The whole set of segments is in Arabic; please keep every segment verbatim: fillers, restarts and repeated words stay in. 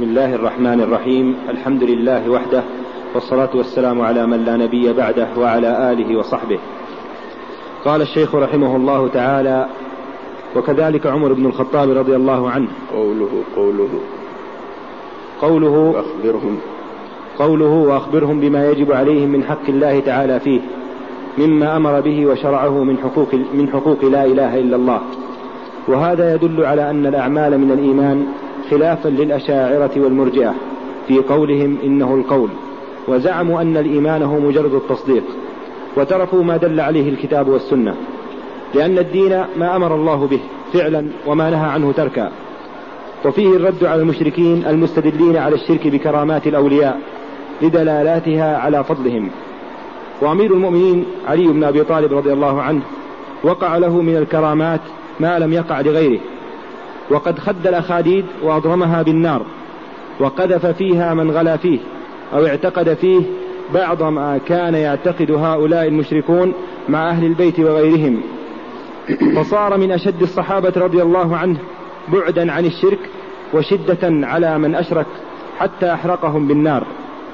بسم الله الرحمن الرحيم. الحمد لله وحده، والصلاة والسلام على من لا نبي بعده وعلى آله وصحبه. قال الشيخ رحمه الله تعالى: وكذلك عمر بن الخطاب رضي الله عنه. قوله قوله قوله وأخبرهم قوله وأخبرهم بما يجب عليهم من حق الله تعالى فيه مما أمر به وشرعه من حقوق, من حقوق لا إله إلا الله. وهذا يدل على أن الأعمال من الإيمان، خلافا للأشاعرة والمرجئة في قولهم إنه القول، وزعموا أن الإيمان هو مجرد التصديق، وتركوا ما دل عليه الكتاب والسنة، لأن الدين ما أمر الله به فعلا وما نهى عنه تركا. وفيه الرد على المشركين المستدلين على الشرك بكرامات الأولياء لدلالاتها على فضلهم. وأمير المؤمنين علي بن أبي طالب رضي الله عنه وقع له من الكرامات ما لم يقع لغيره، وقد خد الأخاديد وأضرمها بالنار، وقذف فيها من غلا فيه أو اعتقد فيه بعض ما كان يعتقد هؤلاء المشركون مع أهل البيت وغيرهم، فصار من أشد الصحابة رضي الله عنه بعدا عن الشرك وشدة على من أشرك حتى أحرقهم بالنار.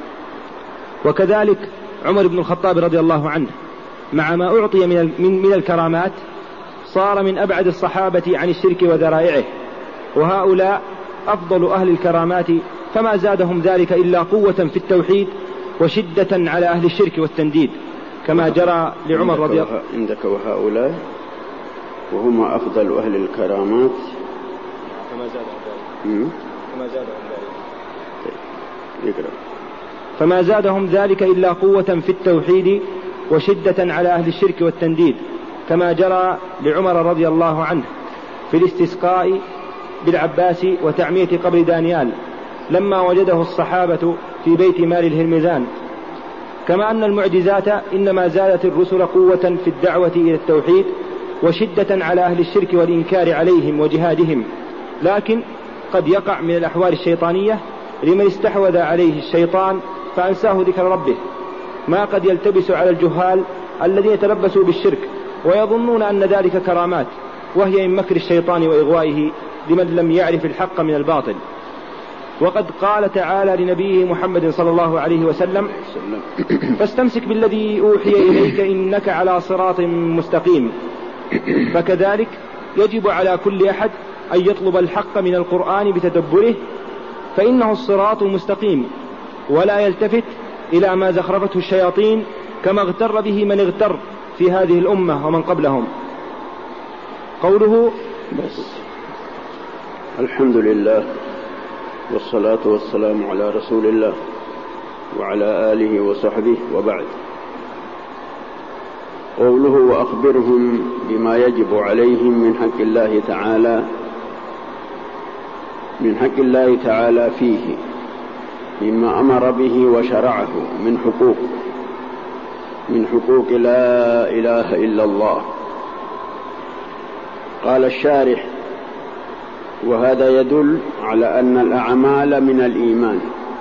وكذلك عمر بن الخطاب رضي الله عنه مع ما أعطي من, من الكرامات صار من أبعد الصحابة عن الشرك وذرائعه، وهؤلاء أفضل أهل الكرامات، فما زادهم ذلك إلا قوة في التوحيد وشدة على أهل الشرك والتنديد، كما جرى لعمر رضي الله عنه. عندك وهؤلاء وهم أفضل أهل الكرامات فما زادهم ذلك فما زادهم ذلك فما زادهم ذلك إلا قوة في التوحيد وشدة على أهل الشرك والتنديد، كما جرى لعمر رضي الله عنه في الاستسقاء بالعباس وتعمية قبر دانيال لما وجده الصحابة في بيت مال الهرمزان. كما أن المعجزات إنما زادت الرسل قوة في الدعوة إلى التوحيد وشدة على أهل الشرك والإنكار عليهم وجهادهم، لكن قد يقع من الأحوال الشيطانية لمن استحوذ عليه الشيطان فأنساه ذكر ربه ما قد يلتبس على الجهال الذين يتلبسوا بالشرك ويظنون أن ذلك كرامات، وهي من مكر الشيطان وإغوائه لمن لم يعرف الحق من الباطل. وقد قال تعالى لنبيه محمد صلى الله عليه وسلم: فاستمسك بالذي أوحي إليك إنك على صراط مستقيم. فكذلك يجب على كل أحد أن يطلب الحق من القرآن بتدبره، فإنه الصراط المستقيم، ولا يلتفت إلى ما زخرفته الشياطين كما اغتر به من اغتر في هذه الأمة ومن قبلهم. قوله بس. الحمد لله والصلاة والسلام على رسول الله وعلى آله وصحبه، وبعد. قوله وأخبرهم بما يجب عليهم من حق الله تعالى من حق الله تعالى فيه مما أمر به وشرعه من حقوق من حقوق لا إله إلا الله. قال الشارح: وهذا يدل على أن الأعمال من الإيمان،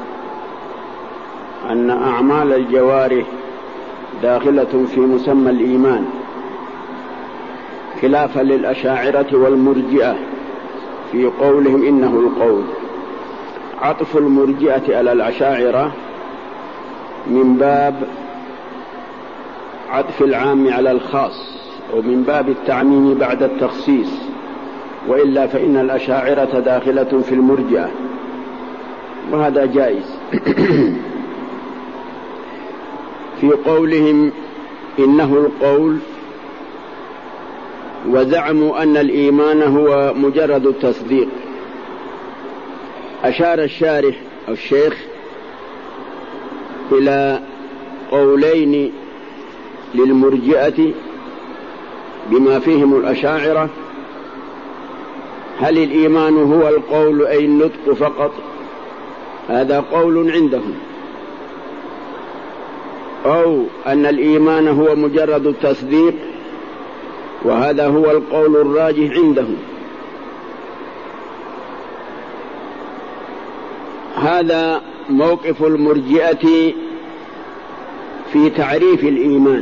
أن أعمال الجوارح داخلة في مسمى الإيمان، خلافا للأشاعرة والمرجئة في قولهم إنه القول. عطف المرجئة على الأشاعرة من باب عطف العام على الخاص، ومن باب التعميم بعد التخصيص، وإلا فإن الأشاعرة داخلة في المرجئة، وهذا جائز. في قولهم إنه القول، وزعموا أن الإيمان هو مجرد التصديق. أشار الشارح أو الشيخ إلى قولين للمرجئة بما فيهم الأشاعرة: هل الإيمان هو القول أي النطق فقط؟ هذا قول عندهم. أو أن الإيمان هو مجرد التصديق، وهذا هو القول الراجح عندهم. هذا موقف المرجئة في تعريف الإيمان.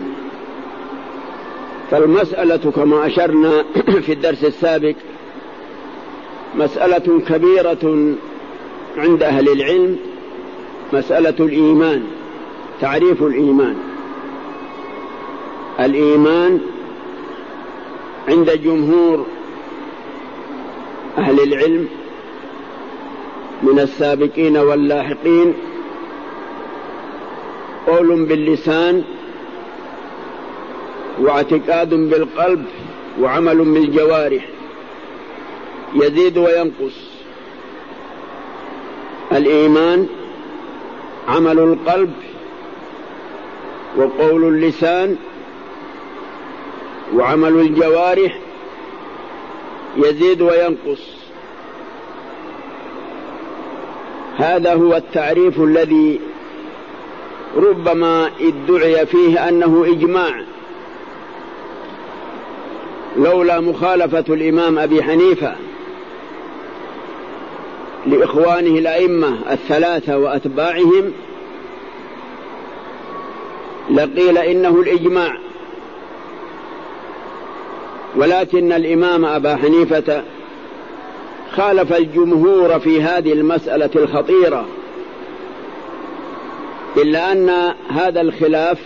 فالمسألة كما أشرنا في الدرس السابق مسألة كبيرة عند أهل العلم مسألة الإيمان، تعريف الإيمان. الإيمان عند جمهور أهل العلم من السابقين واللاحقين قول باللسان واعتقاد بالقلب وعمل بالجوارح، يزيد وينقص. الإيمان عمل القلب وقول اللسان وعمل الجوارح، يزيد وينقص. هذا هو التعريف الذي ربما ادعي فيه أنه إجماع، لولا مخالفة الإمام أبي حنيفة لإخوانه الأئمة الثلاثة وأتباعهم لقيل إنه الإجماع، ولكن الإمام أبا حنيفة خالف الجمهور في هذه المسألة الخطيرة، إلا أن هذا الخلاف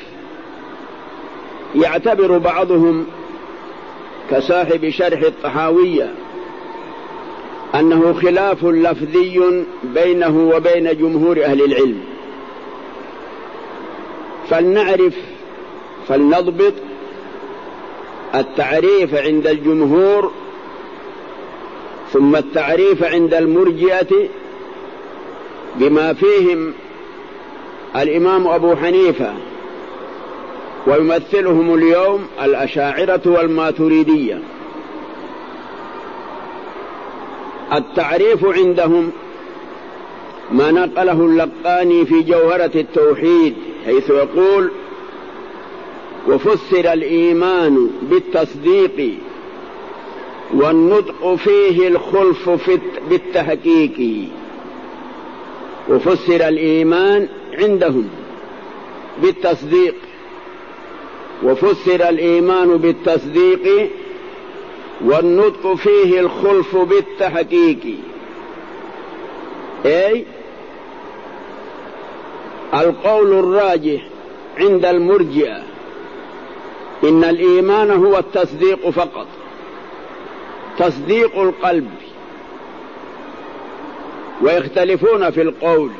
يعتبر بعضهم كصاحب شرح الطحاوية أنه خلاف لفظي بينه وبين جمهور أهل العلم. فلنعرف فلنضبط التعريف عند الجمهور ثم التعريف عند المرجئة بما فيهم الإمام أبو حنيفة ويمثلهم اليوم الأشاعرة والماتريدية. التعريف عندهم ما نقله اللقاني في جوهرة التوحيد، حيث يقول: وفسر الإيمان بالتصديق والنطق فيه الخلف بالتحقيق. وفسر الإيمان عندهم بالتصديق، وفسر الإيمان بالتصديق والنطق فيه الخلف بالتحقيق، أي القول الراجح عند المرجئة إن الإيمان هو التصديق فقط، تصديق القلب، ويختلفون في القول،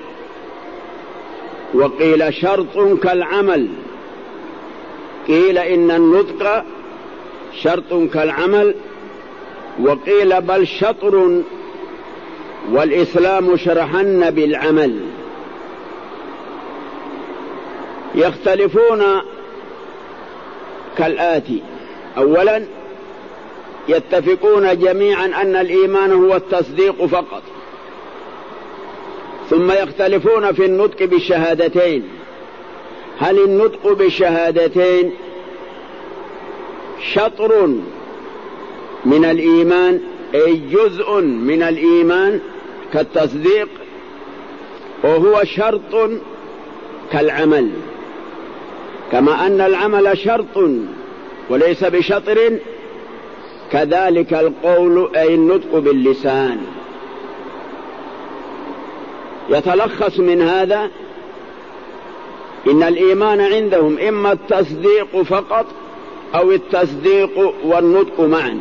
وقيل شرط كالعمل، قيل إن النطق شرط كالعمل، وقيل بل شطر والإسلام شرحن بالعمل. يختلفون كالآتي: أولا يتفقون جميعا أن الإيمان هو التصديق فقط، ثم يختلفون في النطق بالشهادتين. هل النطق بالشهادتين شطر من الإيمان أي جزء من الإيمان كالتصديق، وهو شرط كالعمل، كما أن العمل شرط وليس بشطر، كذلك القول أي النطق باللسان. يتلخص من هذا إن الإيمان عندهم إما التصديق فقط أو التصديق والنطق معا،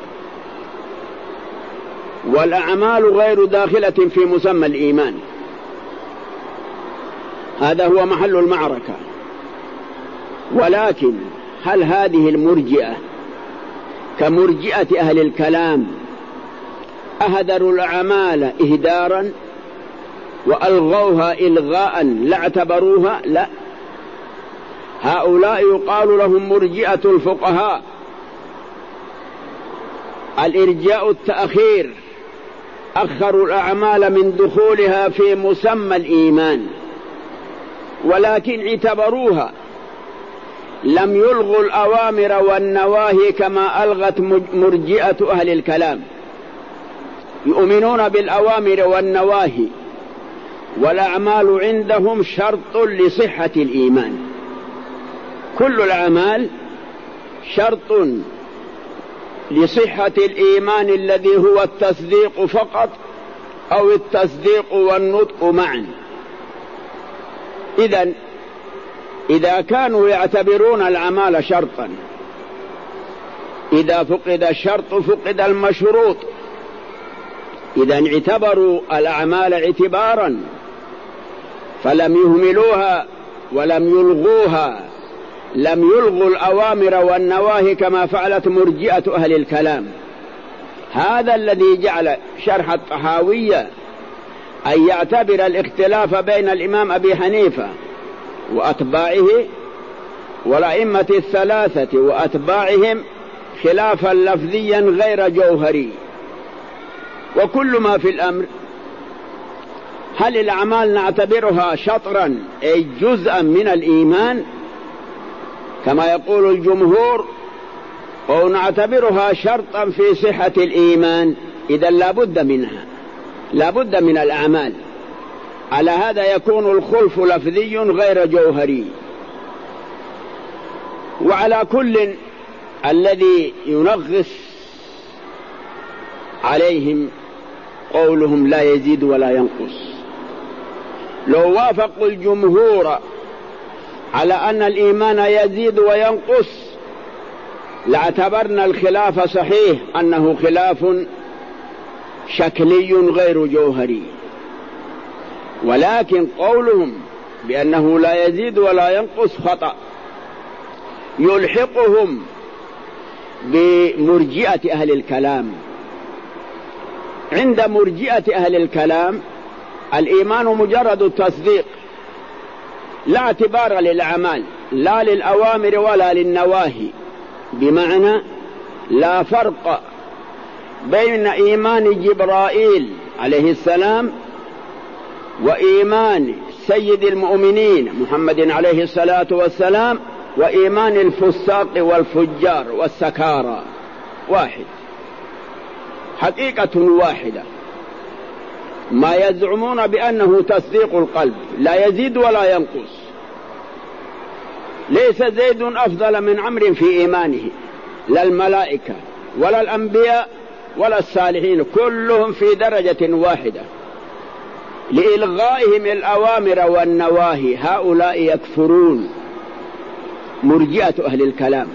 والأعمال غير داخلة في مسمى الإيمان. هذا هو محل المعركة. ولكن هل هذه المرجئة كمرجئة أهل الكلام أهدروا الأعمال إهدارا وألغوها إلغاء لا اعتبروها؟ لا، هؤلاء يقال لهم مرجئة الفقهاء، الإرجاء التأخير، أخروا الأعمال من دخولها في مسمى الإيمان، ولكن اعتبروها، لم يلغوا الأوامر والنواهي كما ألغت مرجئة أهل الكلام. يؤمنون بالأوامر والنواهي، والأعمال عندهم شرط لصحة الإيمان. كل الأعمال شرط لصحة الإيمان الذي هو التصديق فقط أو التصديق والنطق معا. إذن إذا كانوا يعتبرون الأعمال شرطا، إذا فقد الشرط فقد المشروط. إذن اعتبروا الأعمال اعتبارا فلم يهملوها ولم يلغوها، لم يلغوا الأوامر والنواهي كما فعلت مرجئة أهل الكلام. هذا الذي جعل شرح الطحاوية أن يعتبر الاختلاف بين الإمام أبي حنيفة وأتباعه والأئمة الثلاثة وأتباعهم خلافا لفظيا غير جوهري. وكل ما في الأمر، هل الأعمال نعتبرها شطرا أي جزءا من الإيمان كما يقول الجمهور، أو نعتبرها شرطا في صحة الإيمان؟ إذا لا بد منها، لا بد من الأعمال. على هذا يكون الخلف لفظي غير جوهري. وعلى كل الذي ينغص عليهم قولهم لا يزيد ولا ينقص. لو وافقوا الجمهور على أن الإيمان يزيد وينقص لاعتبرنا الخلاف صحيح أنه خلاف شكلي غير جوهري. ولكن قولهم بأنه لا يزيد ولا ينقص خطأ، يلحقهم بمرجئة أهل الكلام. عند مرجئة أهل الكلام الإيمان مجرد التصديق، لا اعتبار للأعمال، لا للأوامر ولا للنواهي. بمعنى لا فرق بين إيمان جبرائيل عليه السلام وإيمان سيد المؤمنين محمد عليه الصلاة والسلام وإيمان الفساق والفجار والسكارى، واحد، حقيقة واحدة. ما يزعمون بأنه تصديق القلب لا يزيد ولا ينقص. ليس زيد أفضل من عمرو في إيمانه، لا الملائكة ولا الأنبياء ولا الصالحين، كلهم في درجة واحدة. لإلغائهم الأوامر والنواهي هؤلاء يكفرون، مرجئة أهل الكلام.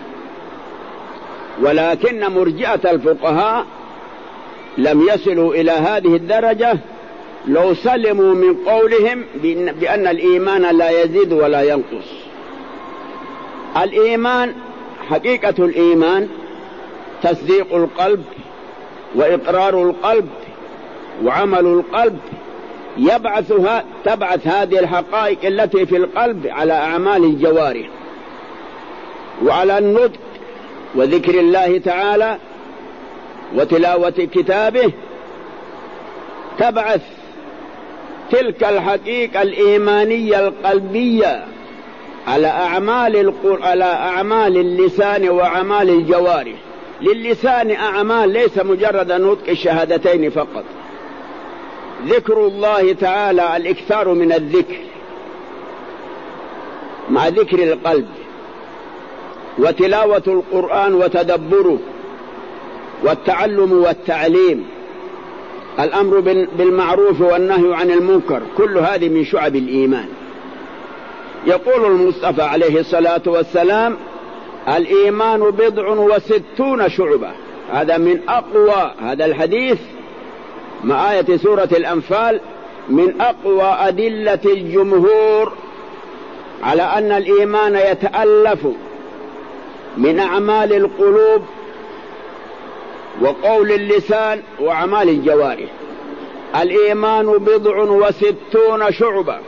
ولكن مرجئة الفقهاء لم يصلوا إلى هذه الدرجة لو سلموا من قولهم بأن الإيمان لا يزيد ولا ينقص. الإيمان، حقيقة الإيمان تصديق القلب وإقرار القلب وعمل القلب، يبعثها تبعث هذه الحقائق التي في القلب على أعمال الجوارح وعلى النطق وذكر الله تعالى وتلاوة كتابه. تبعث تلك الحقيقة الإيمانية القلبية على أعمال القر... على أعمال اللسان وأعمال الجوارح. للسان أعمال ليس مجرد نطق الشهادتين فقط، ذكر الله تعالى، الإكثار من الذكر مع ذكر القلب، وتلاوة القرآن وتدبره، والتعلم والتعليم، الأمر بالمعروف والنهي عن المنكر، كل هذه من شعب الإيمان. يقول المصطفى عليه الصلاة والسلام: الإيمان بضع وستون شعبة. هذا من أقوى، هذا الحديث مع آية سورة الأنفال من أقوى أدلة الجمهور على أن الإيمان يتألف من أعمال القلوب وقول اللسان وأعمال الجوارح. الإيمان بضع وستون شعبة،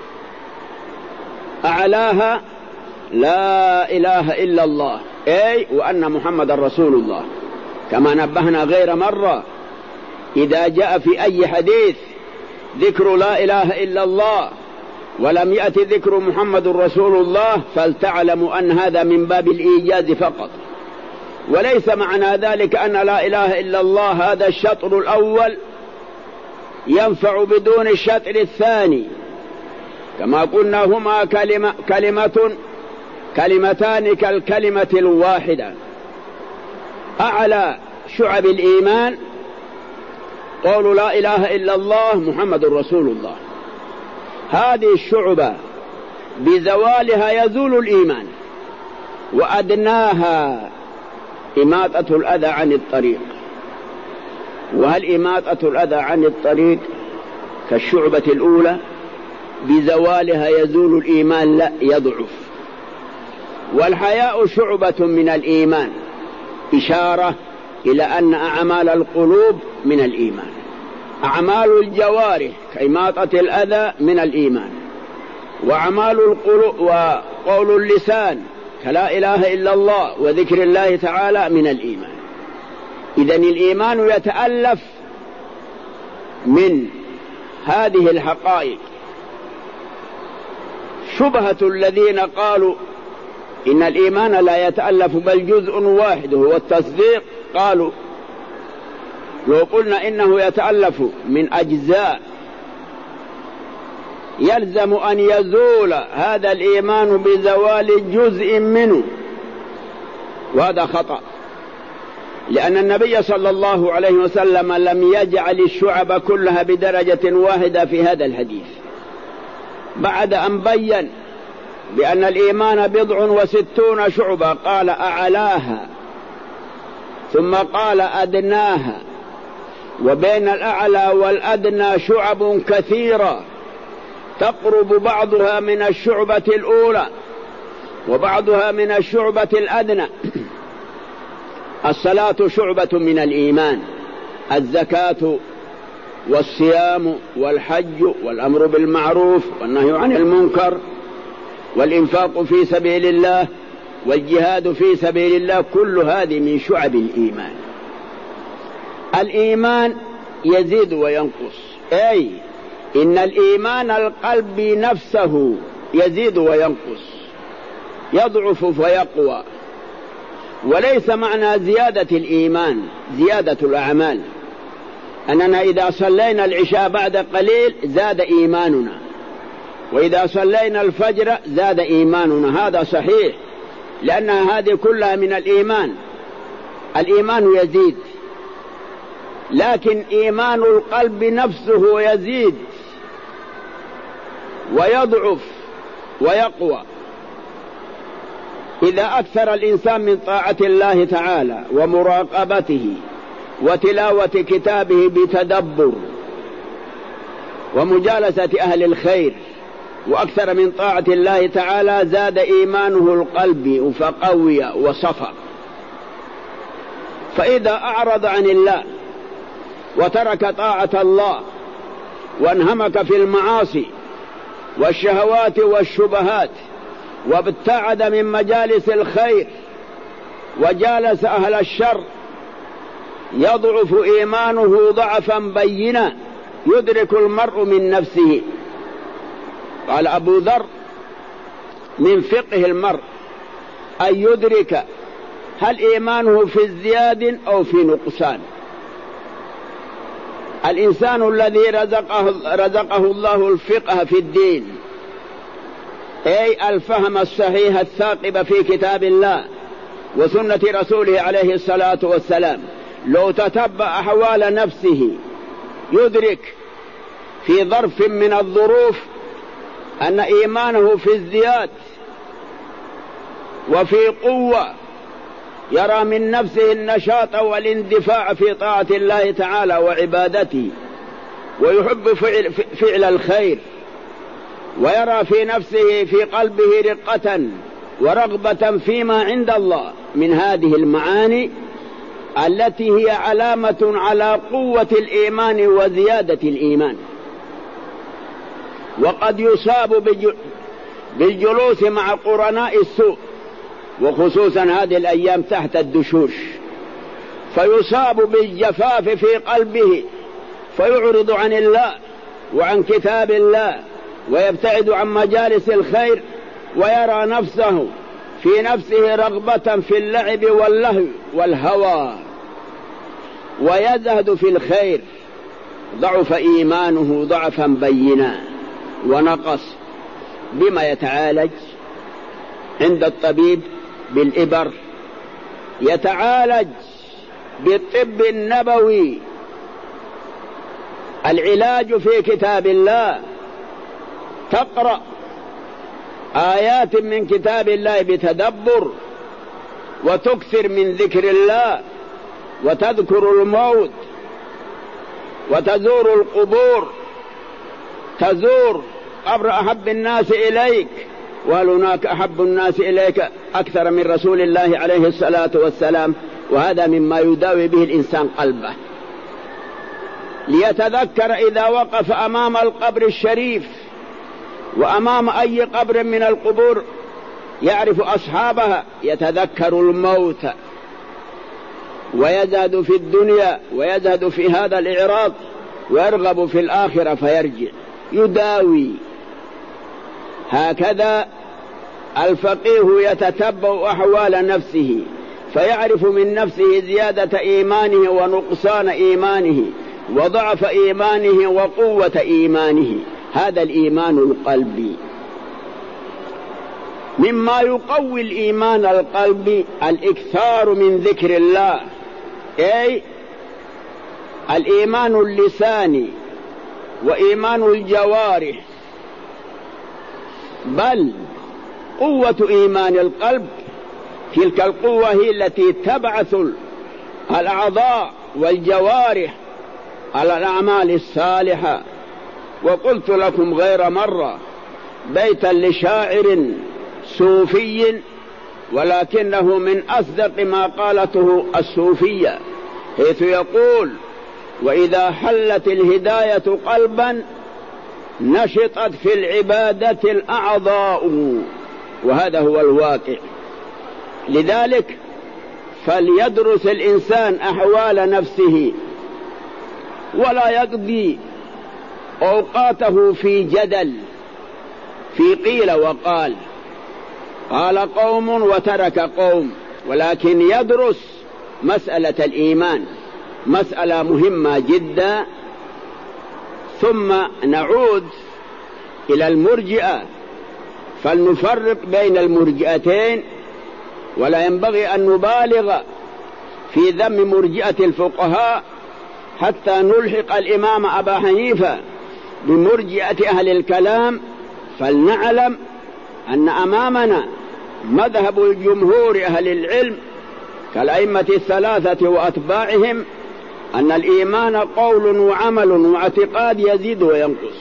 أعلاها لا إله إلا الله، أي وأن محمد رسول الله، كما نبهنا غير مرة. إذا جاء في أي حديث ذكر لا إله إلا الله ولم يأتي ذكر محمد رسول الله فلتعلموا أن هذا من باب الإيجاز فقط، وليس معنى ذلك أن لا إله إلا الله هذا الشطر الأول ينفع بدون الشطر الثاني. كما قلنا هما كلمة كلمة كلمتان كالكلمة الواحدة. أعلى شعب الإيمان قول لا إله إلا الله محمد رسول الله. هذه الشعبة بزوالها يزول الإيمان، وأدناها إماطة الأذى عن الطريق. وهل إماطة الأذى عن الطريق كالشعبة الأولى بزوالها يزول الإيمان؟ لا، يضعف. والحياء شعبة من الإيمان، إشارة إلى أن أعمال القلوب من الإيمان. أعمال الجوارح كإماطة الأذى من الإيمان، وأعمال القلوب وقول اللسان كلا إله إلا الله وذكر الله تعالى من الإيمان. إذن الإيمان يتألف من هذه الحقائق. شبهة الذين قالوا إن الإيمان لا يتألف بل جزء واحد هو التصديق، قالوا لو قلنا إنه يتألف من أجزاء يلزم أن يزول هذا الإيمان بزوال جزء منه، وهذا خطأ، لأن النبي صلى الله عليه وسلم لم يجعل الشعب كلها بدرجة واحدة في هذا الحديث، بعد أن بين بأن الإيمان بضع وستون شعبة قال أعلاها، ثم قال أدناها، وبين الأعلى والأدنى شعب كثيرة تقرب بعضها من الشعبة الأولى وبعضها من الشعبة الأدنى. الصلاة شعبة من الإيمان، الزكاة والصيام والحج والأمر بالمعروف والنهي عن المنكر والإنفاق في سبيل الله والجهاد في سبيل الله، كل هذه من شعب الإيمان. الإيمان يزيد وينقص، أي إن الإيمان القلب نفسه يزيد وينقص، يضعف ويقوى. وليس معنى زيادة الإيمان زيادة الأعمال، أننا إذا صلينا العشاء بعد قليل زاد إيماننا، وإذا صلينا الفجر زاد إيماننا، هذا صحيح، لأن هذه كلها من الإيمان. الإيمان يزيد، لكن إيمان القلب نفسه يزيد ويضعف ويقوى. إذا أكثر الإنسان من طاعة الله تعالى ومراقبته وتلاوة كتابه بتدبر ومجالسة أهل الخير وأكثر من طاعة الله تعالى، زاد إيمانه القلب فقوي وصفى. فإذا أعرض عن الله وترك طاعة الله وانهمك في المعاصي والشهوات والشبهات وابتعد من مجالس الخير وجالس أهل الشر، يضعف إيمانه ضعفا بينا يدرك المرء من نفسه. قال أبو ذر: من فقه المرء أن يدرك هل إيمانه في ازدياد أو في نقصان. الإنسان الذي رزقه, رزقه الله الفقه في الدين، أي الفهم الصحيح الثاقب في كتاب الله وسنة رسوله عليه الصلاة والسلام، لو تتبع أحوال نفسه يدرك في ظرف من الظروف أن إيمانه في ازدياد وفي قوة، يرى من نفسه النشاط والاندفاع في طاعة الله تعالى وعبادته، ويحب فعل, فعل الخير، ويرى في نفسه في قلبه رقة ورغبة فيما عند الله من هذه المعاني التي هي علامة على قوة الإيمان وزيادة الإيمان. وقد يصاب بالجلوس مع قرناء السوء، وخصوصا هذه الأيام تحت الدشوش، فيصاب بالجفاف في قلبه فيعرض عن الله وعن كتاب الله ويبتعد عن مجالس الخير، ويرى نفسه في نفسه رغبة في اللعب واللهو والهوى ويزهد في الخير، ضعف إيمانه ضعفا بينا ونقص. بما يتعالج؟ عند الطبيب بالإبر، يتعالج بالطب النبوي العلاج في كتاب الله، تقرأ آيات من كتاب الله بتدبر، وتكثر من ذكر الله، وتذكر الموت، وتزور القبور، تزور قبر أحب الناس إليك، وهل هناك أحب الناس إليك أكثر من رسول الله عليه الصلاة والسلام؟ وهذا مما يداوي به الإنسان قلبه، ليتذكر إذا وقف أمام القبر الشريف وأمام أي قبر من القبور يعرف أصحابها، يتذكر الموت ويزهد في الدنيا ويزهد في هذا الإعراض ويرغب في الآخرة فيرجع يداوي. هكذا الفقيه يتتبع أحوال نفسه فيعرف من نفسه زيادة إيمانه ونقصان إيمانه وضعف إيمانه وقوة إيمانه. هذا الإيمان القلبي. مما يقوي الإيمان القلبي الإكثار من ذكر الله، أي الإيمان اللساني وإيمان الجوارح، بل قوة إيمان القلب تلك القوة هي التي تبعث الأعضاء والجوارح على الأعمال الصالحة. وقلت لكم غير مرة بيتا لشاعر صوفي ولكنه من أصدق ما قالته الصوفية، حيث يقول: وإذا حلت الهداية قلبا نشطت في العبادة الأعضاء. وهذا هو الواقع. لذلك فليدرس الإنسان أحوال نفسه ولا يقضي أوقاته في جدل، في قيل وقال، قال قوم وترك قوم، ولكن يدرس مسألة الإيمان، مسألة مهمة جدا. ثم نعود إلى المرجئة، فلنفرق بين المرجئتين، ولا ينبغي أن نبالغ في ذم مرجئة الفقهاء حتى نلحق الإمام أبا حنيفة بمرجئة أهل الكلام. فلنعلم أن أمامنا مذهب الجمهور أهل العلم كالأئمة الثلاثة وأتباعهم، أن الإيمان قول وعمل واعتقاد يزيد وينقص.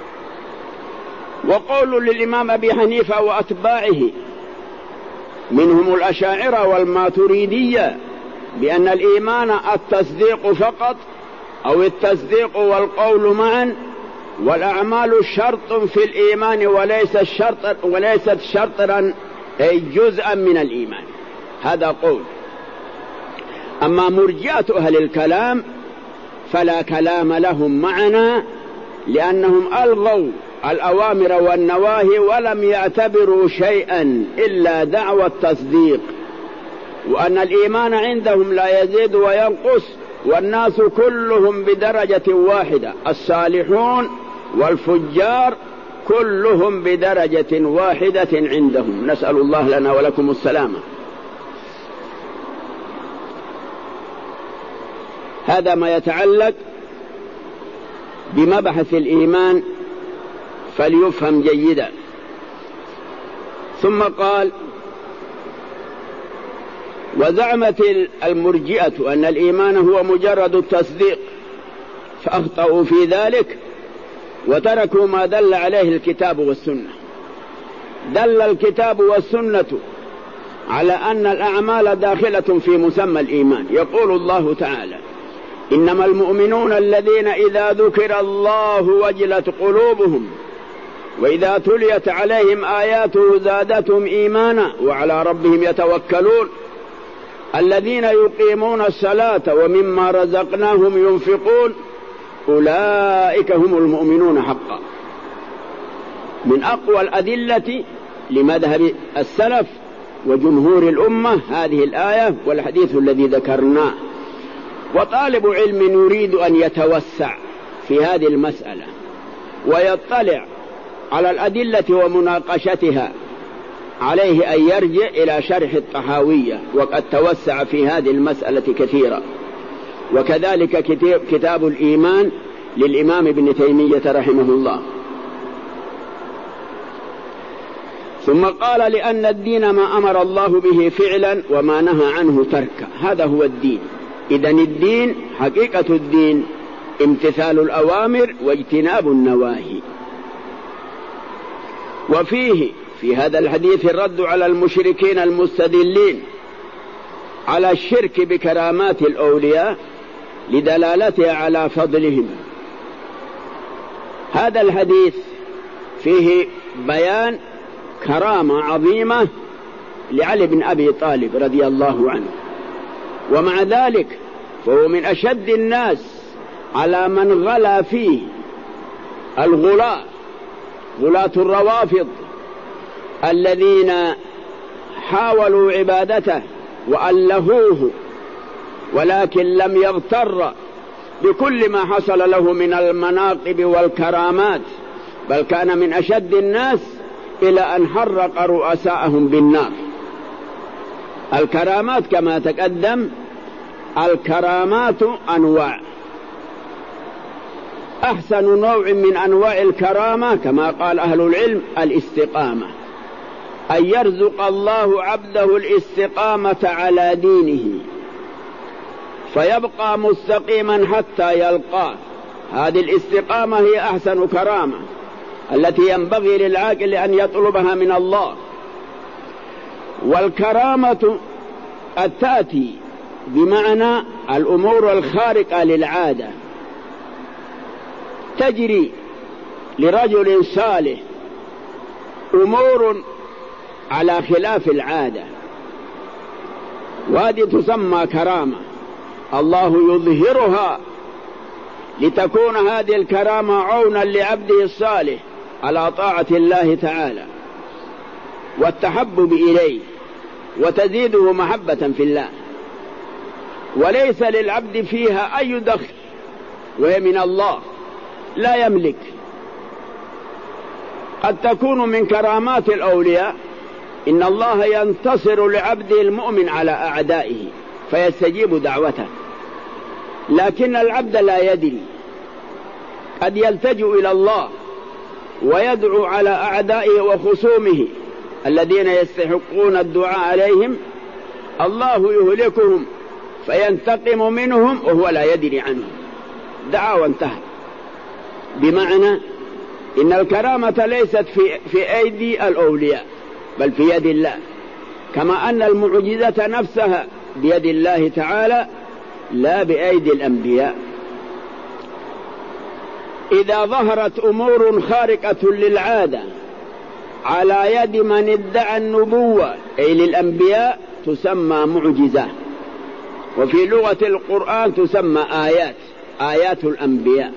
وقول للإمام أبي حنيفة وأتباعه منهم الأشاعرة والماتريدية بأن الإيمان التصديق فقط أو التصديق والقول معا، والأعمال شرط في الإيمان وليس الشرط وليست شرطا أي جزءا من الإيمان. هذا قول. أما مرجئة أهل الكلام فلا كلام لهم معنا، لأنهم ألغوا الأوامر والنواهي ولم يعتبروا شيئا إلا دعوى التصديق، وأن الإيمان عندهم لا يزيد وينقص، والناس كلهم بدرجة واحدة، الصالحون والفجار كلهم بدرجة واحدة عندهم. نسأل الله لنا ولكم السلامة. هذا ما يتعلق بمبحث الإيمان، فليفهم جيدا. ثم قال: وزعمت المرجئة أن الإيمان هو مجرد التصديق، فأخطأوا في ذلك وتركوا ما دل عليه الكتاب والسنة. دل الكتاب والسنة على أن الأعمال داخلة في مسمى الإيمان. يقول الله تعالى: إنما المؤمنون الذين إذا ذكر الله وجلت قلوبهم وإذا تليت عليهم آياته زادتهم إيمانا وعلى ربهم يتوكلون الذين يقيمون الصلاة ومما رزقناهم ينفقون أولئك هم المؤمنون حقا. من أقوى الأدلة لمذهب السلف وجمهور الأمة هذه الآية والحديث الذي ذكرناه. وطالب علم يريد أن يتوسع في هذه المسألة ويطلع على الأدلة ومناقشتها، عليه أن يرجع إلى شرح الطحاوية، وقد توسع في هذه المسألة كثيرا. وكذلك كتاب الإيمان للإمام ابن تيمية رحمه الله. ثم قال لأن الدين ما أمر الله به فعلا وما نهى عنه تركا، هذا هو الدين. إذن الدين حقيقة الدين امتثال الأوامر واجتناب النواهي. وفيه في هذا الحديث الرد على المشركين المستدلين على الشرك بكرامات الأولياء لدلالتها على فضلهم. هذا الحديث فيه بيان كرامة عظيمة لعلي بن أبي طالب رضي الله عنه، ومع ذلك فهو من أشد الناس على من غلا فيه الغلاة، غلاة الروافض الذين حاولوا عبادته وألهوه، ولكن لم يغتر بكل ما حصل له من المناقب والكرامات، بل كان من أشد الناس إلى أن حرق رؤساءهم بالنار. الكرامات كما تقدم، الكرامات أنواع، أحسن نوع من أنواع الكرامة كما قال أهل العلم الاستقامة، أن يرزق الله عبده الاستقامة على دينه فيبقى مستقيما حتى يلقاه. هذه الاستقامة هي أحسن كرامة التي ينبغي للعاقل أن يطلبها من الله. والكرامة قد تأتي بمعنى الأمور الخارقة للعادة، تجري لرجل صالح أمور على خلاف العادة، وهذه تسمى كرامة، الله يظهرها لتكون هذه الكرامة عونا لعبده الصالح على طاعة الله تعالى والتحبب إليه وتزيده محبة في الله، وليس للعبد فيها أي دخل، وهي من الله لا يملك. قد تكون من كرامات الأولياء إن الله ينتصر لعبده المؤمن على أعدائه فيستجيب دعوته، لكن العبد لا يدري، قد يلتجئ إلى الله ويدعو على أعدائه وخصومه الذين يستحقون الدعاء عليهم، الله يهلكهم فينتقم منهم وهو لا يدري عنهم، دعا وانتهى. بمعنى إن الكرامة ليست في, في أيدي الأولياء بل في يد الله، كما أن المعجزة نفسها بيد الله تعالى لا بأيدي الأنبياء. إذا ظهرت أمور خارقة للعادة على يد من ادعى النبوة أي للأنبياء تسمى معجزة، وفي لغة القرآن تسمى آيات، آيات الأنبياء.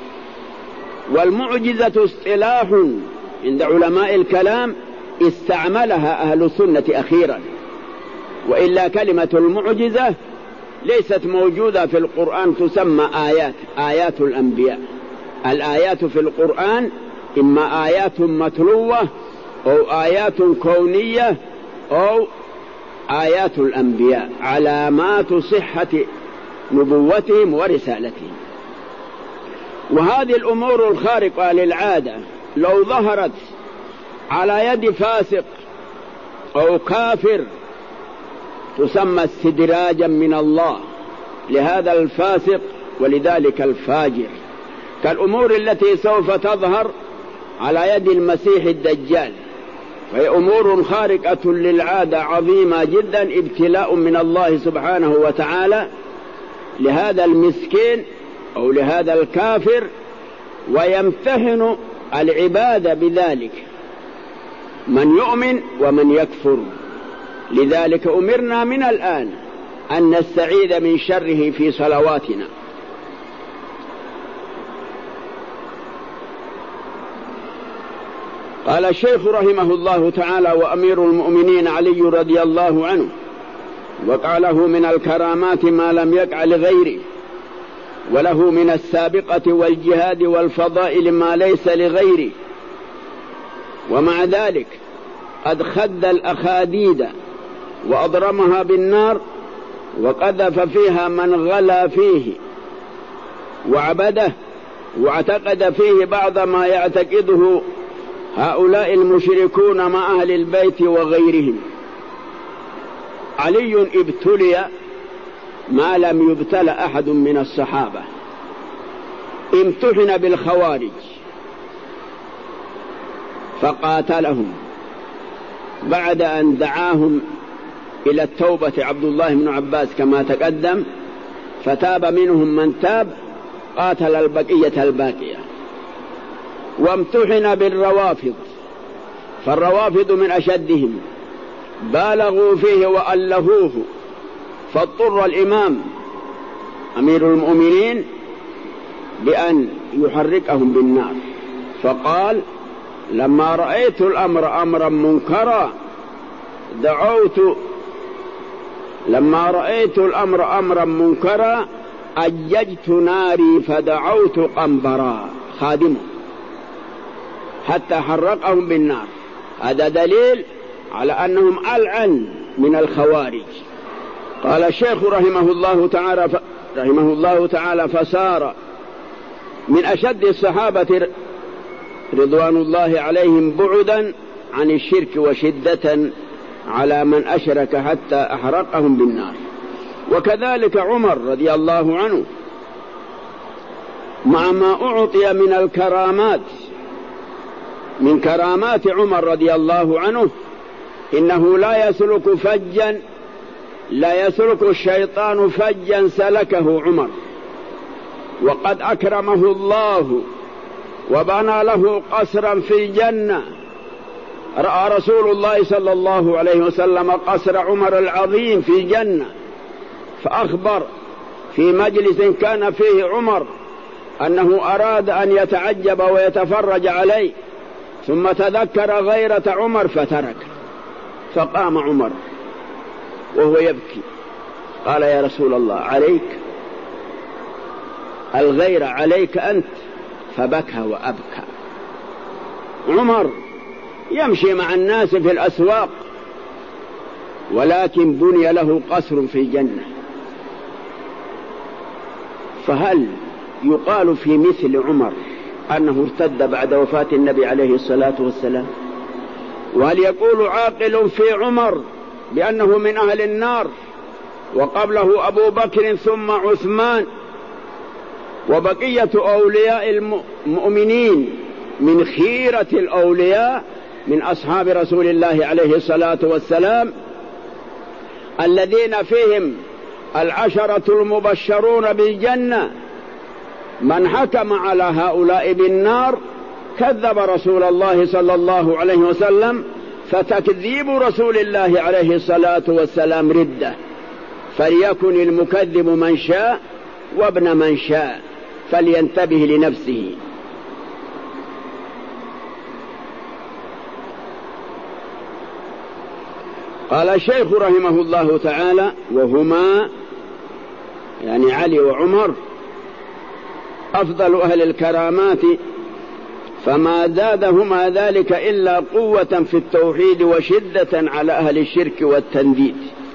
والمعجزة اصطلاح عند علماء الكلام استعملها أهل السنة أخيرا، وإلا كلمة المعجزة ليست موجودة في القرآن، تسمى آيات، آيات الأنبياء. الآيات في القرآن إما آيات متلوة أو آيات كونية أو آيات الأنبياء، علامات صحة نبوتهم ورسالتهم. وهذه الأمور الخارقة للعادة لو ظهرت على يد فاسق أو كافر تسمى استدراجا من الله لهذا الفاسق ولذلك الفاجر، كالأمور التي سوف تظهر على يد المسيح الدجال، فهي أمور خارقة للعادة عظيمة جدا، ابتلاء من الله سبحانه وتعالى لهذا المسكين أو لهذا الكافر، ويمتحن العبادة بذلك، من يؤمن ومن يكفر. لذلك أمرنا من الآن أن نستعيذ من شره في صلواتنا. قال الشيخ رحمه الله تعالى: وأمير المؤمنين علي رضي الله عنه، وقاله من الكرامات ما لم يقع لغيره، وله من السابقة والجهاد والفضائل ما ليس لغيره، ومع ذلك قد خد الأخاديد وأضرمها بالنار وقذف فيها من غلا فيه وعبده واعتقد فيه بعض ما يعتقده هؤلاء المشركون مع أهل البيت وغيرهم. علي ابتلي ما لم يبتل أحد من الصحابة، امتحن بالخوارج فقاتلهم بعد أن دعاهم إلى التوبة عبد الله بن عباس كما تقدم، فتاب منهم من تاب، قاتل البقية الباقية. وامتحن بالروافض، فالروافض من أشدهم، بالغوا فيه وألهوه، فاضطر الإمام أمير المؤمنين بأن يحرقهم بالنار. فقال: لما رأيت الأمر أمرا منكرا دعوت لما رأيت الأمر أمرا منكرا أججت ناري فدعوت قنبرا خادمه حتى حرقهم بالنار. هذا دليل على أنهم ألعن من الخوارج. قال الشيخ رحمه الله تعالى ف... رحمه الله تعالى فصار من أشد الصحابة رضوان الله عليهم بعدا عن الشرك وشدة على من أشرك حتى أحرقهم بالنار. وكذلك عمر رضي الله عنه مع ما أعطي من الكرامات، من كرامات عمر رضي الله عنه إنه لا يسلك فجا لا يسلك الشيطان فجا سلكه عمر، وقد أكرمه الله وبنى له قصرا في الجنة. رأى رسول الله صلى الله عليه وسلم قصر عمر العظيم في الجنة، فأخبر في مجلس كان فيه عمر أنه أراد أن يتعجب ويتفرج عليه، ثم تذكر غيرة عمر فترك. فقام عمر وهو يبكي قال: يا رسول الله عليك الغيرة، عليك أنت. فبكى وأبكى. عمر يمشي مع الناس في الأسواق، ولكن بني له قصر في الجنة. فهل يقال في مثل عمر أنه ارتد بعد وفاة النبي عليه الصلاة والسلام؟ وهل يقول عاقل في عمر بأنه من أهل النار وقبله أبو بكر ثم عثمان وبقية أولياء المؤمنين من خيرة الأولياء من أصحاب رسول الله عليه الصلاة والسلام الذين فيهم العشرة المبشرون بالجنة؟ من حكم على هؤلاء بالنار كذب رسول الله صلى الله عليه وسلم، فتكذيب رسول الله عليه الصلاة والسلام ردة. فليكن المكذب من شاء وابن من شاء، فلينتبه لنفسه. قال الشيخ رحمه الله تعالى: وهما يعني علي وعمر أفضل أهل الكرامات، فما زادهما ذلك إلا قوة في التوحيد وشدة على أهل الشرك والتنديد،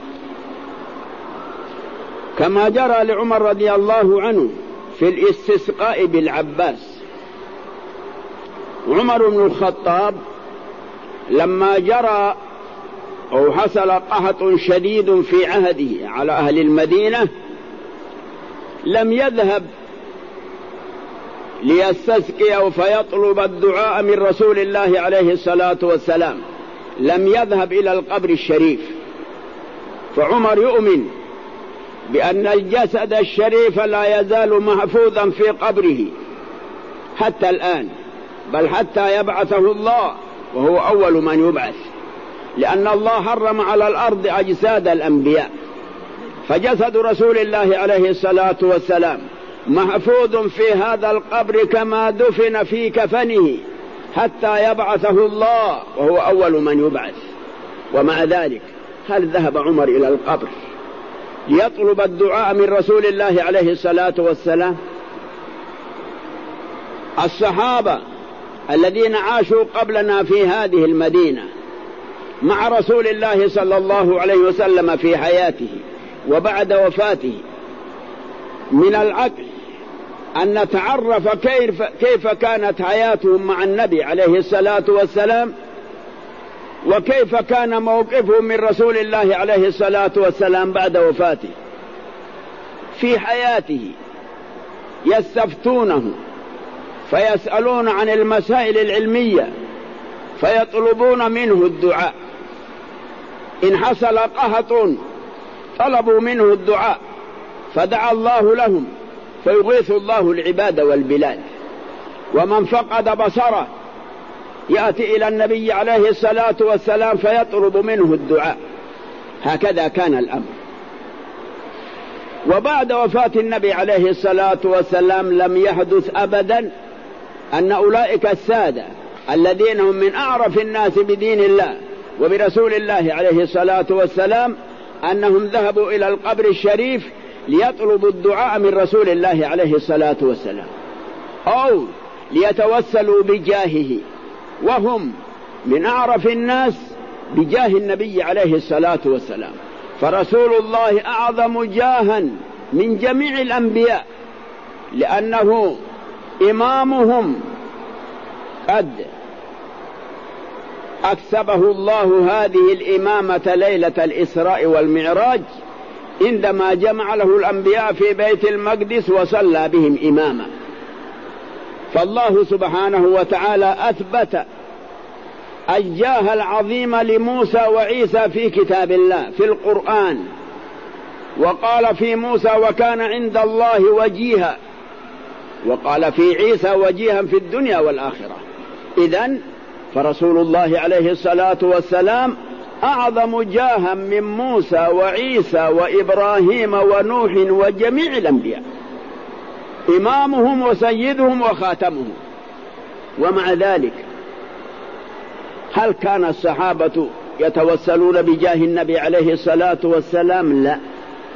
كما جرى لعمر رضي الله عنه في الاستسقاء بالعباس. عمر بن الخطاب لما جرى أو حصل قحط شديد في عهده على أهل المدينة لم يذهب ليستسقي أو فيطلب الدعاء من رسول الله عليه الصلاة والسلام، لم يذهب إلى القبر الشريف. فعمر يؤمن بأن الجسد الشريف لا يزال محفوظا في قبره حتى الآن، بل حتى يبعثه الله وهو أول من يبعث، لأن الله حرم على الأرض أجساد الأنبياء، فجسد رسول الله عليه الصلاة والسلام محفوظ في هذا القبر كما دفن في كفنه حتى يبعثه الله وهو أول من يبعث. ومع ذلك هل ذهب عمر إلى القبر ليطلب الدعاء من رسول الله عليه الصلاة والسلام؟ الصحابة الذين عاشوا قبلنا في هذه المدينة مع رسول الله صلى الله عليه وسلم في حياته وبعد وفاته من العقل أن نتعرف كيف, كيف كانت حياتهم مع النبي عليه الصلاة والسلام، وكيف كان موقفهم من رسول الله عليه الصلاة والسلام بعد وفاته. في حياته يستفتونه فيسألون عن المسائل العلمية فيطلبون منه الدعاء، إن حصل قحط طلبوا منه الدعاء فدعا الله لهم فيغيث الله العباد والبلاد. ومن فقد بصره يأتي إلى النبي عليه الصلاة والسلام فيطلب منه الدعاء. هكذا كان الأمر. وبعد وفاة النبي عليه الصلاة والسلام لم يحدث أبدا أن أولئك السادة الذين هم من أعرف الناس بدين الله وبرسول الله عليه الصلاة والسلام أنهم ذهبوا إلى القبر الشريف ليطلبوا الدعاء من رسول الله عليه الصلاة والسلام، أو ليتوسلوا بجاهه، وهم من أعرف الناس بجاه النبي عليه الصلاة والسلام. فرسول الله أعظم جاها من جميع الأنبياء، لأنه إمامهم قد أكسبه الله هذه الإمامة ليلة الإسراء والمعراج عندما جمع له الأنبياء في بيت المقدس وصلى بهم إماما. فالله سبحانه وتعالى أثبت الجاه العظيم لموسى وعيسى في كتاب الله في القرآن، وقال في موسى وكان عند الله وجيها، وقال في عيسى وجيها في الدنيا والآخرة. إذن فرسول الله عليه الصلاة والسلام أعظم جاها من موسى وعيسى وإبراهيم ونوح وجميع الأنبياء، إمامهم وسيدهم وخاتمهم. ومع ذلك هل كان الصحابة يتوسلون بجاه النبي عليه الصلاة والسلام؟ لا.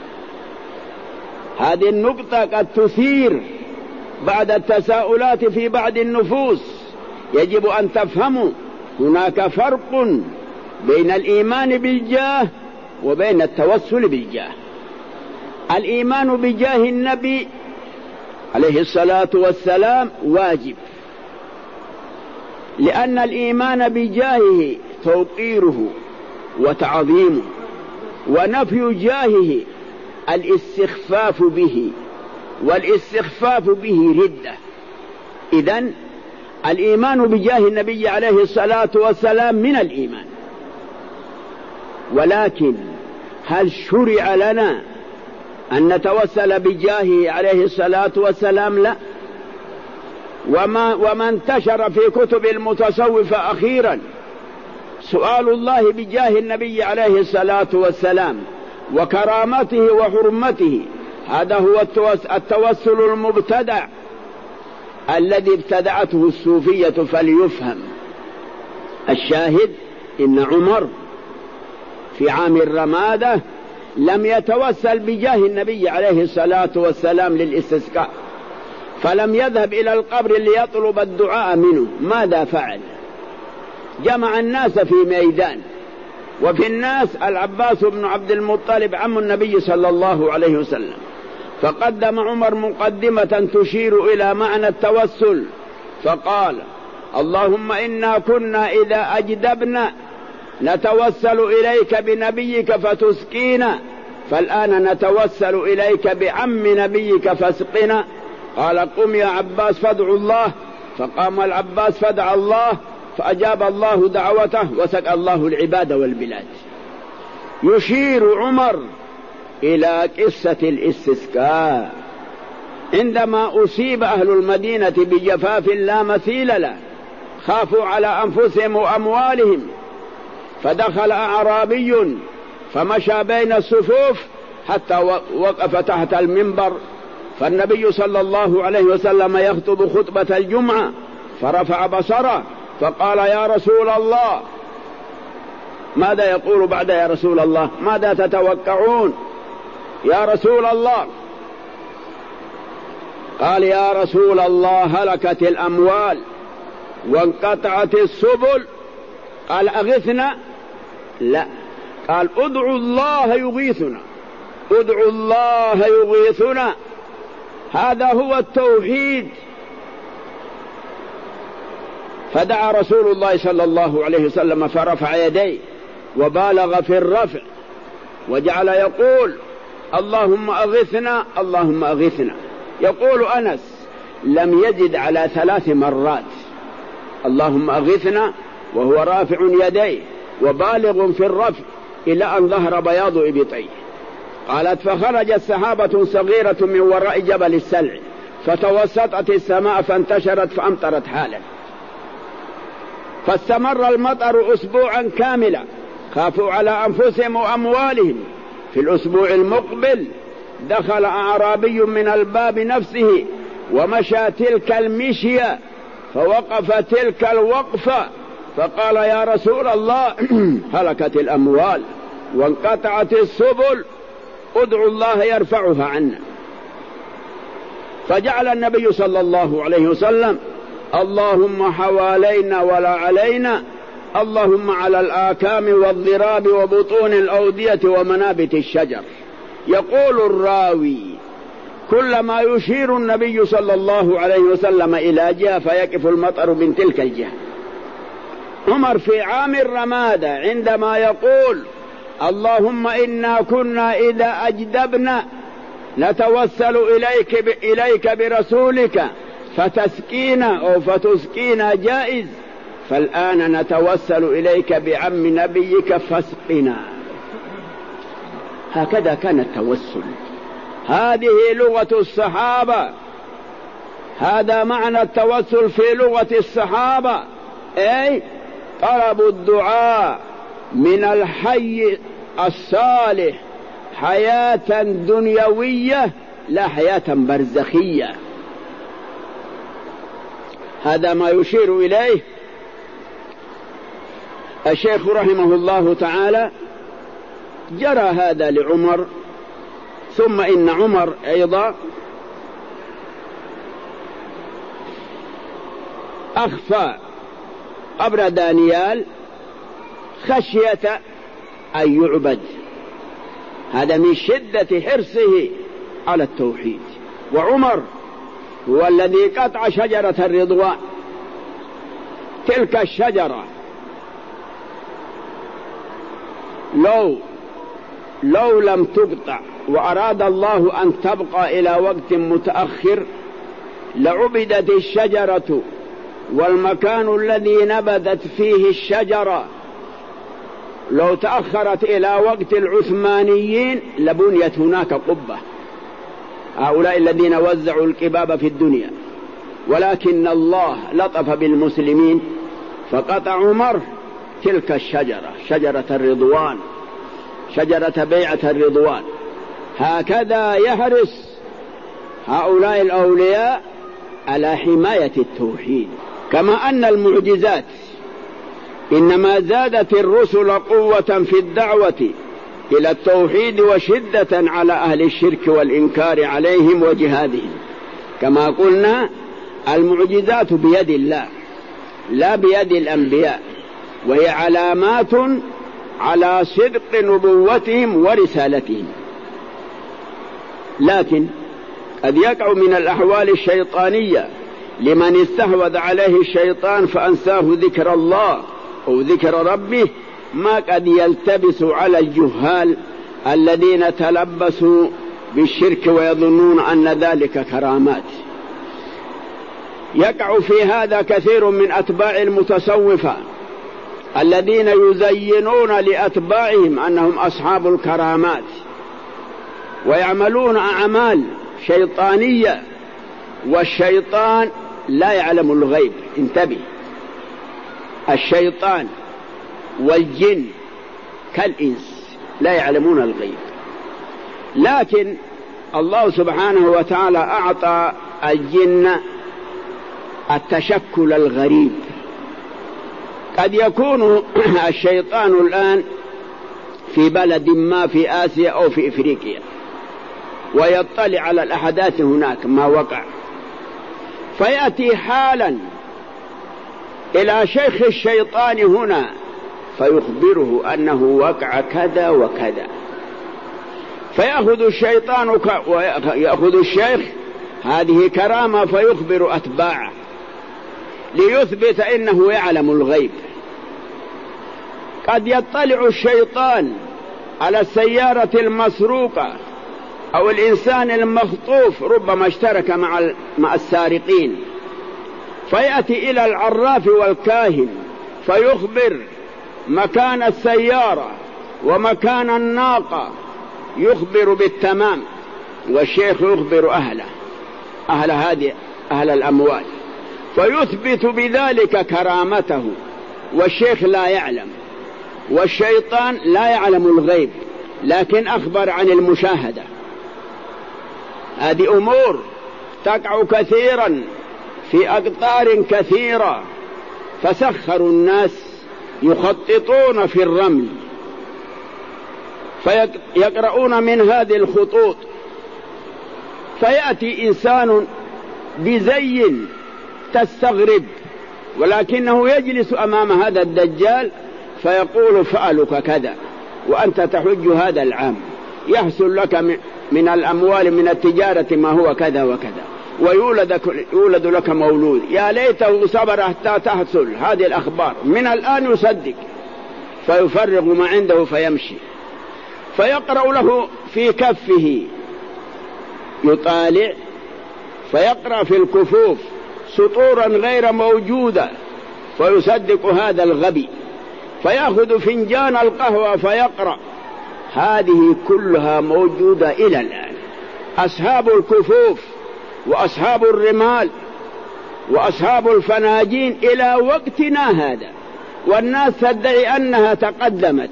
هذه النقطة قد تثير بعد التساؤلات في بعض النفوس. يجب أن تفهموا هناك فرق بين الإيمان بالجاه وبين التوسل بالجاه. الإيمان بجاه النبي عليه الصلاة والسلام واجب، لأن الإيمان بجاهه توقيره وتعظيمه، ونفي جاهه الاستخفاف به، والاستخفاف به ردة. إذن الإيمان بجاه النبي عليه الصلاة والسلام من الإيمان، ولكن هل شرع لنا أن نتوسل بجاهه عليه الصلاة والسلام؟ لا. وما, وما انتشر في كتب المتصوفة أخيرا سؤال الله بجاه النبي عليه الصلاة والسلام وكرامته وحرمته، هذا هو التوسل المبتدع الذي ابتدعته الصوفية فليفهم. الشاهد إن عمر في عام الرمادة لم يتوسل بجاه النبي عليه الصلاة والسلام للاستسقاء، فلم يذهب إلى القبر ليطلب الدعاء منه. ماذا فعل؟ جمع الناس في ميدان، وفي الناس العباس بن عبد المطلب عم النبي صلى الله عليه وسلم، فقدم عمر مقدمة تشير إلى معنى التوسل، فقال: اللهم إنا كنا إذا أجدبنا نتوسل إليك بنبيك فتسقينا، فالآن نتوسل إليك بعم نبيك فاسقنا. قال: قم يا عباس فادعوا الله. فقام العباس فدعا الله فأجاب الله دعوته وسقى الله العباد والبلاد. يشير عمر إلى قصة الاستسقاء عندما أصيب أهل المدينة بجفاف لا مثيل له، خافوا على أنفسهم وأموالهم، فدخل أعرابي فمشى بين الصفوف حتى وقف تحت المنبر، فالنبي صلى الله عليه وسلم يخطب خطبة الجمعة، فرفع بصره فقال: يا رسول الله. ماذا يقول بعد يا رسول الله؟ ماذا تتوقعون؟ يا رسول الله. قال: يا رسول الله هلكت الأموال وانقطعت السبل. قال: أغثنا؟ لا. قال: ادعوا الله يغيثنا، ادعوا الله يغيثنا. هذا هو التوحيد. فدعا رسول الله صلى الله عليه وسلم فرفع يديه وبالغ في الرفع وجعل يقول اللهم أغثنا اللهم أغثنا. يقول أنس لم يزد على ثلاث مرات اللهم أغثنا وهو رافع يديه وبالغ في الرفع إلى أن ظهر بياض إبطيه. قالت فخرجت سحابة صغيرة من وراء جبل السلع فتوسطت السماء فانتشرت فأمطرت حالا، فاستمر المطر أسبوعا كاملا، خافوا على أنفسهم وأموالهم. في الأسبوع المقبل دخل أعرابي من الباب نفسه ومشى تلك المشية فوقف تلك الوقفة فقال يا رسول الله هلكت الأموال وانقطعت السبل، ادعوا الله يرفعها عنا. فجعل النبي صلى الله عليه وسلم اللهم حوالينا ولا علينا، اللهم على الآكام والضراب وبطون الأودية ومنابت الشجر. يقول الراوي كلما يشير النبي صلى الله عليه وسلم إلى جهة فيقف المطر من تلك الجهة. عمر في عام الرمادة عندما يقول اللهم إنا كنا إذا أجدبنا نتوسل إليك, ب... إليك برسولك فتسقينا أو فتسقينا جائز، فالآن نتوسل إليك بعم نبيك فاسقنا. هكذا كان التوسل، هذه لغة الصحابة، هذا معنى التوسل في لغة الصحابة، أي طلب الدعاء من الحي الصالح حياة دنيوية لا حياة برزخية. هذا ما يشير إليه الشيخ رحمه الله تعالى. جرى هذا لعمر، ثم إن عمر أيضا أخفى قبر دانيال خشية أن يعبد، هذا من شدة حرصه على التوحيد. وعمر هو الذي قطع شجرة الرضوان، تلك الشجرة لو لو لم تقطع وأراد الله أن تبقى إلى وقت متأخر لعبدت الشجرة، والمكان الذي نبذت فيه الشجرة لو تأخرت إلى وقت العثمانيين لبنيت هناك قبة، هؤلاء الذين وزعوا الكباب في الدنيا. ولكن الله لطف بالمسلمين فقطع عمر تلك الشجرة، شجرة الرضوان، شجرة بيعة الرضوان. هكذا يحرص هؤلاء الأولياء على حماية التوحيد. كما أن المعجزات إنما زادت الرسل قوة في الدعوة إلى التوحيد وشدة على أهل الشرك والإنكار عليهم وجهادهم. كما قلنا المعجزات بيد الله لا بيد الأنبياء، وهي علامات على صدق نبوتهم ورسالتهم. لكن قد يقع من الأحوال الشيطانية لمن استحوذ عليه الشيطان فأنساه ذكر الله أو ذكر ربه ما قد يلتبس على الجهال الذين تلبسوا بالشرك ويظنون أن ذلك كرامات. يقع في هذا كثير من أتباع المتصوفة الذين يزينون لأتباعهم أنهم أصحاب الكرامات ويعملون أعمال شيطانية، والشيطان لا يعلم الغيب. انتبه، الشيطان والجن كالإنس لا يعلمون الغيب، لكن الله سبحانه وتعالى أعطى الجن التشكل الغريب. قد يكون الشيطان الآن في بلد ما في آسيا أو في إفريقيا ويطلع على الأحداث هناك ما وقع، فيأتي حالا إلى شيخ الشيطان هنا فيخبره أنه وقع كذا وكذا، فيأخذ الشيطان ك... ويأخذ الشيخ هذه كرامة فيخبر أتباعه ليثبت إنه يعلم الغيب. قد يطلع الشيطان على السيارة المسروقة أو الإنسان المخطوف، ربما اشترك مع مع السارقين، فيأتي إلى العراف والكاهن فيخبر مكان السيارة ومكان الناقة، يخبر بالتمام، والشيخ يخبر أهله أهل هذه أهل الأموال، فيثبت بذلك كرامته، والشيخ لا يعلم، والشيطان لا يعلم الغيب لكن أخبر عن المشاهدة. هذه أمور تقع كثيرا في أقطار كثيرة، فسخروا الناس يخططون في الرمل فيقرؤون من هذه الخطوط، فيأتي إنسان بزي تستغرب، ولكنه يجلس أمام هذا الدجال فيقول فعلك كذا وأنت تحج هذا العام، يحصل لك من الأموال من التجارة ما هو كذا وكذا، ويولد يولد لك مولود، يا ليته صبر حتى تحصل هذه الأخبار، من الآن يصدق، فيفرغ ما عنده فيمشي، فيقرأ له في كفه يطالع، فيقرأ في الكفوف سطورا غير موجودة فيصدق هذا الغبي، فيأخذ فنجان القهوة فيقرأ. هذه كلها موجودة إلى الآن. أصحاب الكفوف وأصحاب الرمال وأصحاب الفناجين إلى وقتنا هذا، والناس تدعي أنها تقدمت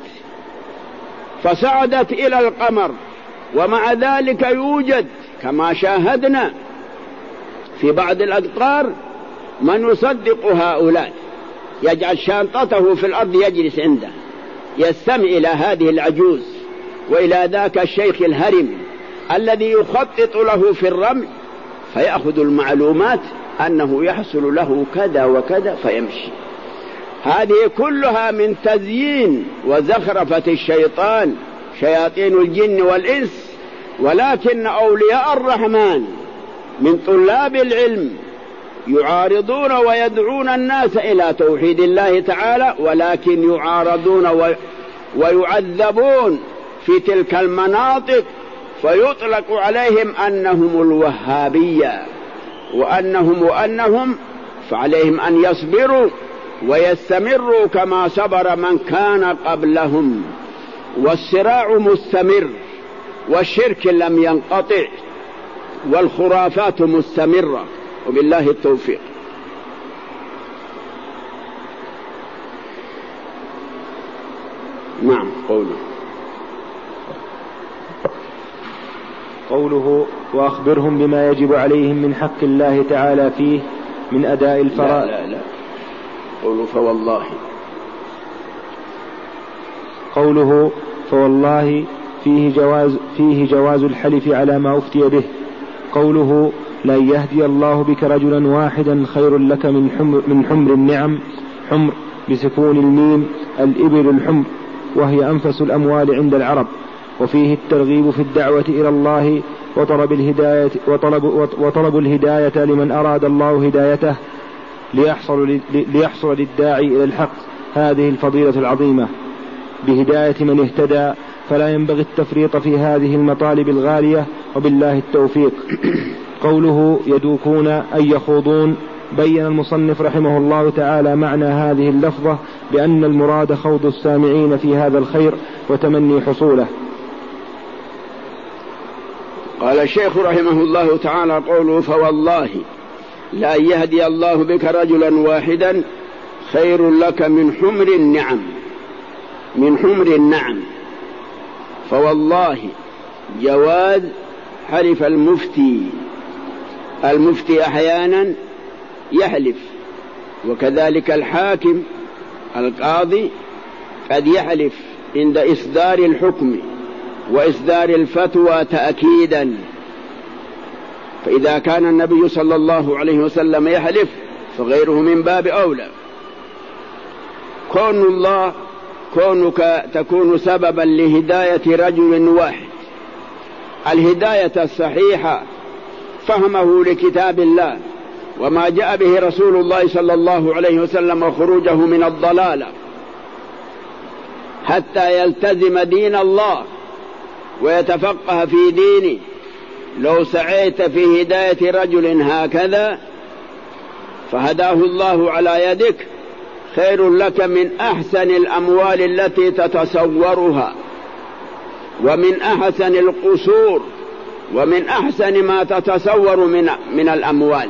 فصعدت إلى القمر، ومع ذلك يوجد كما شاهدنا في بعض الأقطار من يصدق هؤلاء، يجعل شانطته في الأرض يجلس عنده يستمع إلى هذه العجوز وإلى ذاك الشيخ الهرم الذي يخطط له في الرمل، فيأخذ المعلومات أنه يحصل له كذا وكذا فيمشي. هذه كلها من تزيين وزخرفة الشيطان، شياطين الجن والإنس. ولكن أولياء الرحمن من طلاب العلم يعارضون ويدعون الناس إلى توحيد الله تعالى، ولكن يعارضون ويعذبون في تلك المناطق، فيطلق عليهم أنهم الوهابية وأنهم وأنهم فعليهم أن يصبروا ويستمروا كما صبر من كان قبلهم، والصراع مستمر، والشرك لم ينقطع، والخرافات مستمرة، وبالله التوفيق. نعم. قوله قوله وأخبرهم بما يجب عليهم من حق الله تعالى فيه من أداء الفرائض. لا لا لا قوله فوالله قوله فوالله فيه جواز فيه جواز الحلف على ما أفتي به. قوله لن يهدي الله بك رجلا واحدا خير لك من حمر, من حمر النعم. حمر بسكون الميم الإبل الحمر، وهي أنفس الأموال عند العرب. وفيه الترغيب في الدعوة إلى الله وطلب الهداية, وطلب, وطلب الهداية لمن أراد الله هدايته ليحصل, ليحصل للداعي إلى الحق هذه الفضيلة العظيمة بهداية من اهتدى، فلا ينبغي التفريط في هذه المطالب الغالية، وبالله التوفيق. قوله يدوكون أي يخوضون. بين المصنف رحمه الله تعالى معنى هذه اللفظة بأن المراد خوض السامعين في هذا الخير وتمني حصوله. قال الشيخ رحمه الله تعالى قوله فوالله لا يهدي الله بك رجلا واحدا خير لك من حمر النعم. من حمر النعم. فوالله جواز حلف المفتي. المفتي أحيانا يحلف، وكذلك الحاكم القاضي قد يحلف عند إصدار الحكم وإصدار الفتوى تأكيدا. فإذا كان النبي صلى الله عليه وسلم يحلف فغيره من باب أولى. كون الله كونك تكون سببا لهداية رجل واحد، الهداية الصحيحة فهمه لكتاب الله وما جاء به رسول الله صلى الله عليه وسلم وخروجه من الضلالة حتى يلتزم دين الله ويتفقه في دينه. لو سعيت في هداية رجل هكذا فهداه الله على يدك خير لك من أحسن الأموال التي تتصورها، ومن أحسن القصور، ومن أحسن ما تتصور من, من الأموال.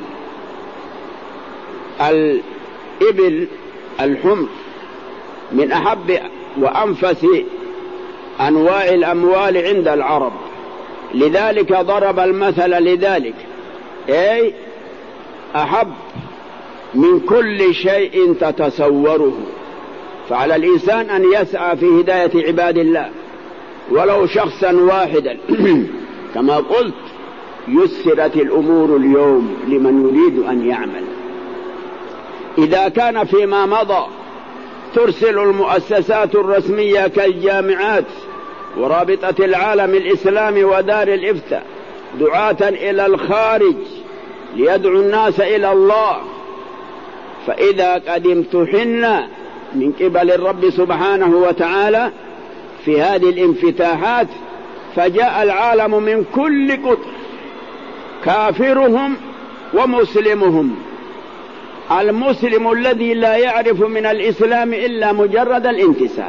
الإبل الحمر من أحب وأنفس أنواع الأموال عند العرب، لذلك ضرب المثل لذلك، أي أحب من كل شيء تتصوره. فعلى الإنسان أن يسعى في هداية عباد الله ولو شخصا واحدا. كما قلت يسرت الأمور اليوم لمن يريد أن يعمل. إذا كان فيما مضى ترسل المؤسسات الرسمية كالجامعات ورابطة العالم الإسلامي ودار الإفتاء دعاة إلى الخارج ليدعو الناس إلى الله، فإذا قد امتحنا من قبل الرب سبحانه وتعالى في هذه الانفتاحات فجاء العالم من كل قطر كافرهم ومسلمهم، المسلم الذي لا يعرف من الإسلام إلا مجرد الانتساب،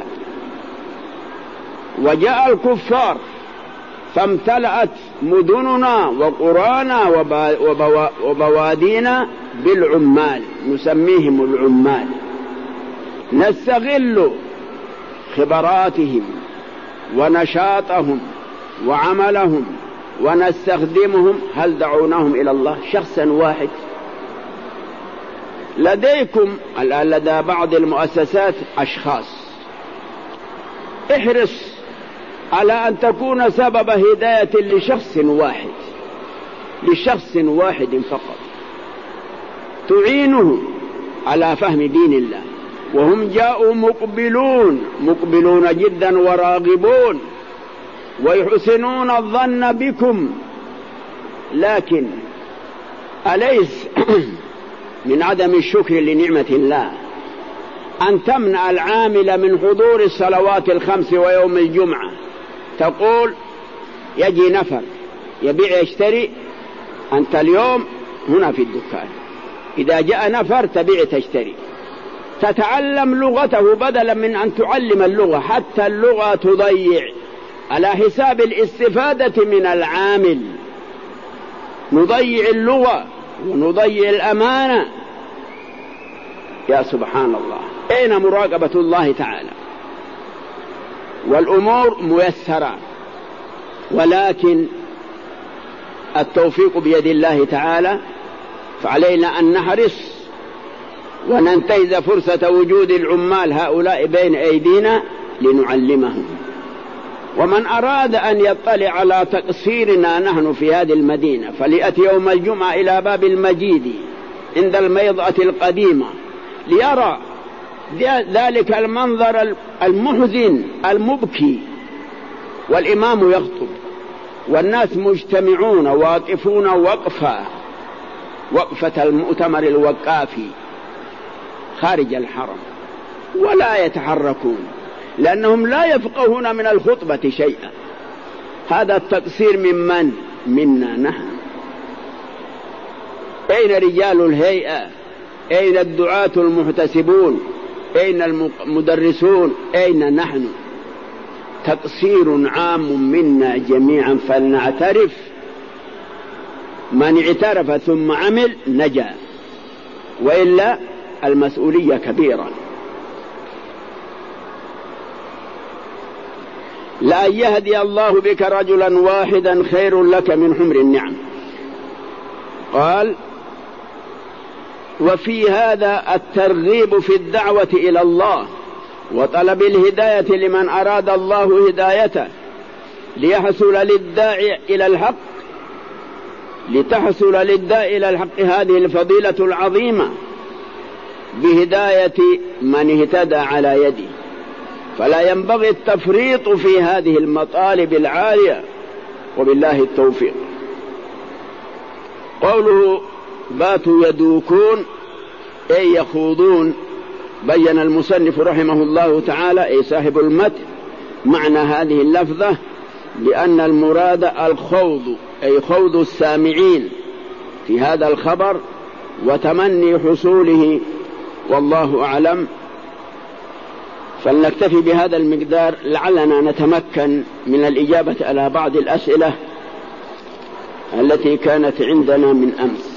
وجاء الكفار فامتلأت مدننا وقرانا وبوادينا بالعمال، نسميهم العمال، نستغل خبراتهم ونشاطهم وعملهم ونستخدمهم. هل دعوناهم إلى الله؟ شخصا واحد. لديكم الآن لدى بعض المؤسسات أشخاص، احرص على أن تكون سبب هداية لشخص واحد، لشخص واحد فقط، تعينه على فهم دين الله. وهم جاءوا مقبلون مقبلون جدا وراغبون ويحسنون الظن بكم، لكن أليس من عدم الشكر لنعمة الله أن تمنع العامل من حضور الصلوات الخمس ويوم الجمعة؟ تقول يجي نفر يبيع يشتري، أنت اليوم هنا في الدكان، إذا جاء نفر تبيع تشتري، تتعلم لغته بدلا من أن تعلم اللغة، حتى اللغة تضيع على حساب الاستفادة من العامل. نضيع اللغة ونضيع الأمانة. يا سبحان الله، أين مراقبة الله تعالى؟ والأمور ميسرة، ولكن التوفيق بيد الله تعالى، فعلينا أن نحرص وننتهز فرصة وجود العمال هؤلاء بين أيدينا لنعلمهم. ومن أراد أن يطلع على تقصيرنا نحن في هذه المدينة فليأتي يوم الجمعة إلى باب المجيد عند الميضة القديمة ليرى ذلك المنظر المحزن المبكي، والإمام يخطب والناس مجتمعون واقفون وقفة وقفة المؤتمر الوقافي خارج الحرم ولا يتحركون لأنهم لا يفقهون من الخطبة شيئا. هذا التقصير من من؟ منا نحن. أين رجال الهيئة؟ أين الدعاة المحتسبون؟ أين المدرسون؟ أين نحن؟ تقصير عام منا جميعا، فلنعترف. من اعترف ثم عمل نجا، وإلا المسؤولية كبيرة. لا يهدي الله بك رجلا واحدا خير لك من حمر النعم. قال: وفي هذا الترغيب في الدعوة إلى الله وطلب الهداية لمن أراد الله هدايته ليحصل للداعي إلى الحق لتحصل للداعي إلى الحق هذه الفضيلة العظيمة بهداية من اهتدى على يده، فلا ينبغي التفريط في هذه المطالب العالية، وبالله التوفيق. قوله باتوا يدوكون أي يخوضون. بين المصنف رحمه الله تعالى أي صاحب المتن معنى هذه اللفظة بأن المراد الخوض أي خوض السامعين في هذا الخبر وتمني حصوله، والله أعلم. فلنكتفي بهذا المقدار لعلنا نتمكن من الإجابة على بعض الأسئلة التي كانت عندنا من أمس.